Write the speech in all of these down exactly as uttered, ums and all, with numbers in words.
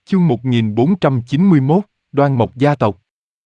Chương một nghìn bốn trăm chín mươi mốt, Đoan Mộc gia tộc.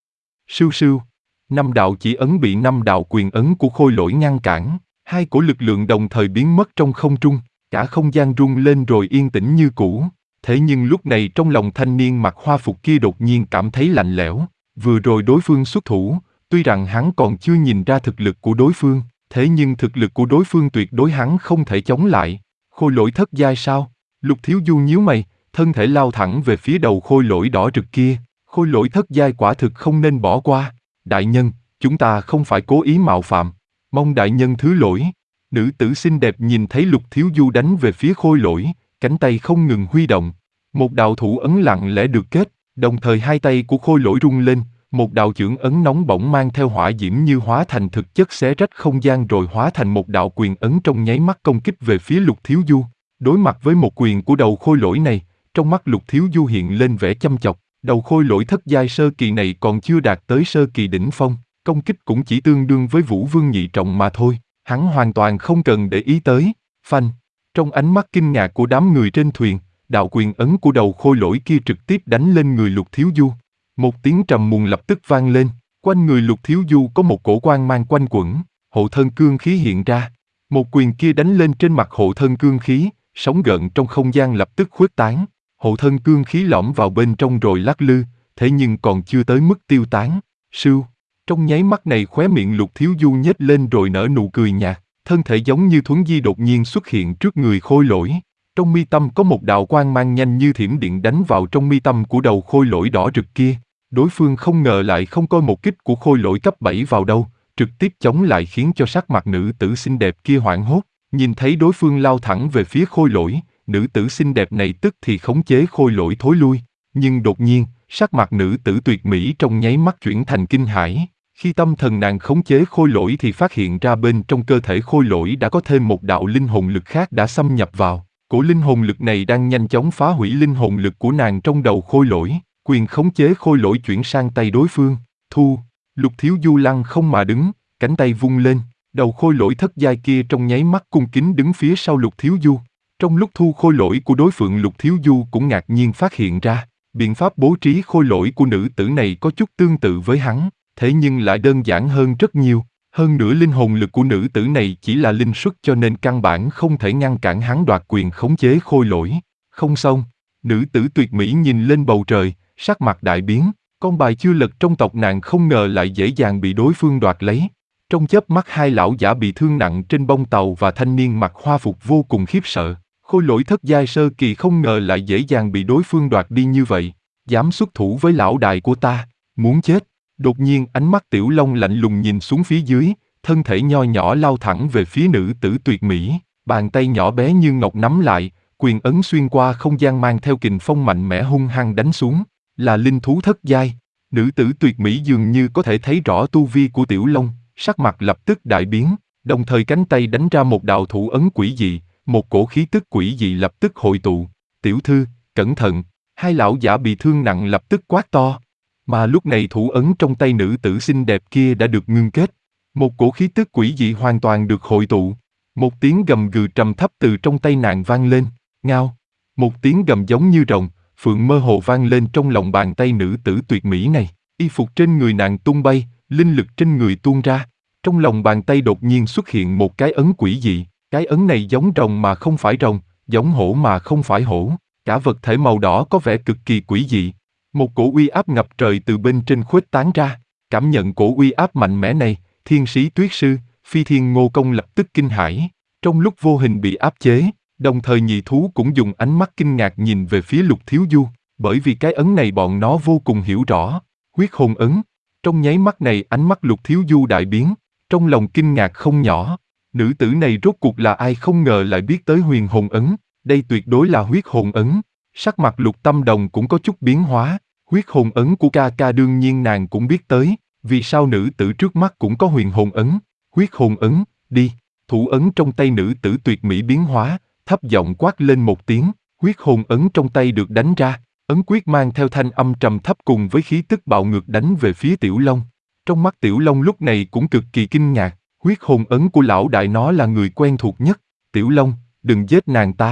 Sưu sưu. Năm đạo chỉ ấn bị năm đạo quyền ấn của Khôi Lỗi ngăn cản, hai cổ lực lượng đồng thời biến mất trong không trung, cả không gian rung lên rồi yên tĩnh như cũ. Thế nhưng lúc này trong lòng thanh niên mặc hoa phục kia đột nhiên cảm thấy lạnh lẽo. Vừa rồi đối phương xuất thủ, tuy rằng hắn còn chưa nhìn ra thực lực của đối phương, thế nhưng thực lực của đối phương tuyệt đối hắn không thể chống lại. Khôi Lỗi thất giai sao? Lục Thiếu Du nhíu mày, thân thể lao thẳng về phía đầu Khôi Lỗi đỏ rực kia. Khôi Lỗi thất giai quả thực không nên bỏ qua. Đại nhân, chúng ta không phải cố ý mạo phạm, mong đại nhân thứ lỗi. Nữ tử xinh đẹp nhìn thấy Lục Thiếu Du đánh về phía Khôi Lỗi, cánh tay không ngừng huy động. Một đạo thủ ấn lặng lẽ được kết, đồng thời hai tay của Khôi Lỗi rung lên, một đạo chưởng ấn nóng bỏng mang theo hỏa diễm như hóa thành thực chất xé rách không gian rồi hóa thành một đạo quyền ấn trong nháy mắt công kích về phía Lục Thiếu Du. Đối mặt với một quyền của đầu Khôi Lỗi này, trong mắt Lục Thiếu Du hiện lên vẻ chăm chọc. Đầu Khôi Lỗi thất giai sơ kỳ này còn chưa đạt tới sơ kỳ đỉnh phong, công kích cũng chỉ tương đương với Vũ Vương nhị trọng mà thôi, hắn hoàn toàn không cần để ý tới. Phanh! Trong ánh mắt kinh ngạc của đám người trên thuyền, đạo quyền ấn của đầu Khôi Lỗi kia trực tiếp đánh lên người Lục Thiếu Du. Một tiếng trầm muộn lập tức vang lên, quanh người Lục Thiếu Du có một cổ quang mang quanh quẩn, hộ thân cương khí hiện ra. Một quyền kia đánh lên trên mặt hộ thân cương khí, sóng gợn trong không gian lập tức khuếch tán. Hộ thân cương khí lõm vào bên trong rồi lắc lư, thế nhưng còn chưa tới mức tiêu tán. Sưu, trong nháy mắt này khóe miệng Lục Thiếu Du nhếch lên rồi nở nụ cười nhạt, thân thể giống như thuấn di đột nhiên xuất hiện trước người Khôi Lỗi. Trong mi tâm có một đạo quang mang nhanh như thiểm điện đánh vào trong mi tâm của đầu Khôi Lỗi đỏ rực kia. Đối phương không ngờ lại không coi một kích của Khôi Lỗi cấp bảy vào đâu, trực tiếp chống lại khiến cho sắc mặt nữ tử xinh đẹp kia hoảng hốt. Nhìn thấy đối phương lao thẳng về phía Khôi Lỗi, nữ tử xinh đẹp này tức thì khống chế Khôi Lỗi thối lui, nhưng đột nhiên, sắc mặt nữ tử tuyệt mỹ trong nháy mắt chuyển thành kinh hãi. Khi tâm thần nàng khống chế Khôi Lỗi thì phát hiện ra bên trong cơ thể Khôi Lỗi đã có thêm một đạo linh hồn lực khác đã xâm nhập vào. Cổ linh hồn lực này đang nhanh chóng phá hủy linh hồn lực của nàng trong đầu Khôi Lỗi, quyền khống chế Khôi Lỗi chuyển sang tay đối phương. Thu! Lục Thiếu Du lăng không mà đứng, cánh tay vung lên, đầu Khôi Lỗi thất giai kia trong nháy mắt cung kính đứng phía sau Lục Thiếu Du. Trong lúc thu Khôi Lỗi của đối phương, Lục Thiếu Du cũng ngạc nhiên phát hiện ra, biện pháp bố trí Khôi Lỗi của nữ tử này có chút tương tự với hắn, thế nhưng lại đơn giản hơn rất nhiều. Hơn nữa linh hồn lực của nữ tử này chỉ là linh xuất cho nên căn bản không thể ngăn cản hắn đoạt quyền khống chế Khôi Lỗi. Không xong, nữ tử tuyệt mỹ nhìn lên bầu trời, sắc mặt đại biến, con bài chưa lật trong tộc nàng không ngờ lại dễ dàng bị đối phương đoạt lấy. Trong chớp mắt hai lão giả bị thương nặng trên bông tàu và thanh niên mặc hoa phục vô cùng khiếp sợ. Khôi Lỗi thất giai sơ kỳ không ngờ lại dễ dàng bị đối phương đoạt đi như vậy. Dám xuất thủ với lão đại của ta, muốn chết. Đột nhiên ánh mắt Tiểu Long lạnh lùng nhìn xuống phía dưới, thân thể nho nhỏ lao thẳng về phía nữ tử tuyệt mỹ. Bàn tay nhỏ bé như ngọc nắm lại, quyền ấn xuyên qua không gian mang theo kình phong mạnh mẽ hung hăng đánh xuống. Là linh thú thất giai. Nữ tử tuyệt mỹ dường như có thể thấy rõ tu vi của Tiểu Long, sắc mặt lập tức đại biến, đồng thời cánh tay đánh ra một đạo thủ ấn quỷ dị. Một cổ khí tức quỷ dị lập tức hội tụ. Tiểu thư, cẩn thận! Hai lão giả bị thương nặng lập tức quát to. Mà lúc này thủ ấn trong tay nữ tử xinh đẹp kia đã được ngưng kết. Một cổ khí tức quỷ dị hoàn toàn được hội tụ. Một tiếng gầm gừ trầm thấp từ trong tay nàng vang lên. Ngao! Một tiếng gầm giống như rồng, phượng mơ hồ vang lên trong lòng bàn tay nữ tử tuyệt mỹ này. Y phục trên người nàng tung bay, linh lực trên người tuôn ra. Trong lòng bàn tay đột nhiên xuất hiện một cái ấn quỷ dị. Cái ấn này giống rồng mà không phải rồng, giống hổ mà không phải hổ. Cả vật thể màu đỏ có vẻ cực kỳ quỷ dị. Một cổ uy áp ngập trời từ bên trên khuếch tán ra. Cảm nhận cổ uy áp mạnh mẽ này, thiên sĩ tuyết sư, phi thiên ngô công lập tức kinh hãi. Trong lúc vô hình bị áp chế, đồng thời nhị thú cũng dùng ánh mắt kinh ngạc nhìn về phía Lục Thiếu Du. Bởi vì cái ấn này bọn nó vô cùng hiểu rõ. Huyết hồn ấn. Trong nháy mắt này ánh mắt Lục Thiếu Du đại biến. Trong lòng kinh ngạc không nhỏ. Nữ tử này rốt cuộc là ai không ngờ lại biết tới huyền hồn ấn, đây tuyệt đối là huyết hồn ấn. Sắc mặt Lục Tâm Đồng cũng có chút biến hóa, huyết hồn ấn của ca ca đương nhiên nàng cũng biết tới, vì sao nữ tử trước mắt cũng có huyền hồn ấn, huyết hồn ấn, đi. Thủ ấn trong tay nữ tử tuyệt mỹ biến hóa, thấp giọng quát lên một tiếng, huyết hồn ấn trong tay được đánh ra, ấn quyết mang theo thanh âm trầm thấp cùng với khí tức bạo ngược đánh về phía Tiểu Long. Trong mắt Tiểu Long lúc này cũng cực kỳ kinh ngạc. Huyết hồn ấn của lão đại nó là người quen thuộc nhất. Tiểu Long, đừng giết nàng ta.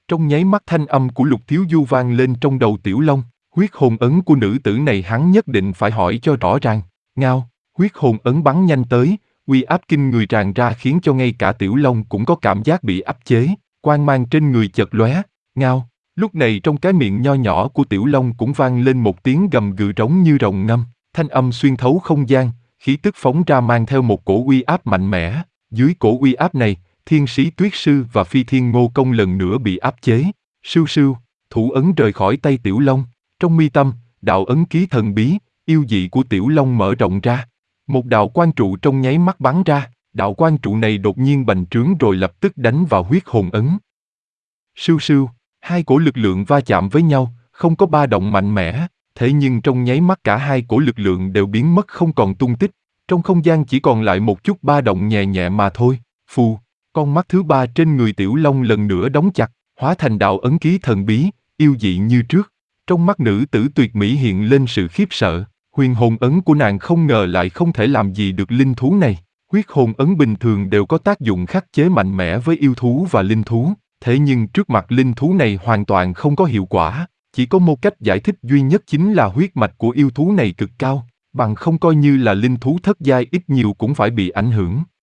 Trong nháy mắt thanh âm của Lục Thiếu Du vang lên trong đầu Tiểu Long, huyết hồn ấn của nữ tử này hắn nhất định phải hỏi cho rõ ràng. Ngao, huyết hồn ấn bắn nhanh tới, uy áp kinh người tràn ra khiến cho ngay cả Tiểu Long cũng có cảm giác bị áp chế, quang mang trên người chợt lóe. Ngao, lúc này trong cái miệng nho nhỏ của Tiểu Long cũng vang lên một tiếng gầm gừ trống như rồng ngâm, thanh âm xuyên thấu không gian, khí tức phóng ra mang theo một cổ uy áp mạnh mẽ. Dưới cổ uy áp này, Thiên Sĩ Tuyết Sư và Phi Thiên Ngô Công lần nữa bị áp chế. Sưu sưu, thủ ấn rời khỏi tay Tiểu Long, trong mi tâm, đạo ấn ký thần bí, yêu dị của Tiểu Long mở rộng ra. Một đạo quang trụ trong nháy mắt bắn ra, đạo quang trụ này đột nhiên bành trướng rồi lập tức đánh vào huyết hồn ấn. Sưu sưu, hai cổ lực lượng va chạm với nhau, không có ba động mạnh mẽ, thế nhưng trong nháy mắt cả hai cổ lực lượng đều biến mất không còn tung tích. Trong không gian chỉ còn lại một chút ba động nhẹ nhẹ mà thôi. Phù, con mắt thứ ba trên người Tiểu Long lần nữa đóng chặt, hóa thành đạo ấn ký thần bí, yêu dị như trước. Trong mắt nữ tử tuyệt mỹ hiện lên sự khiếp sợ, huyền hồn ấn của nàng không ngờ lại không thể làm gì được linh thú này. Huyết hồn ấn bình thường đều có tác dụng khắc chế mạnh mẽ với yêu thú và linh thú, thế nhưng trước mặt linh thú này hoàn toàn không có hiệu quả. Chỉ có một cách giải thích duy nhất chính là huyết mạch của yêu thú này cực cao, bằng không coi như là linh thú thất giai ít nhiều cũng phải bị ảnh hưởng.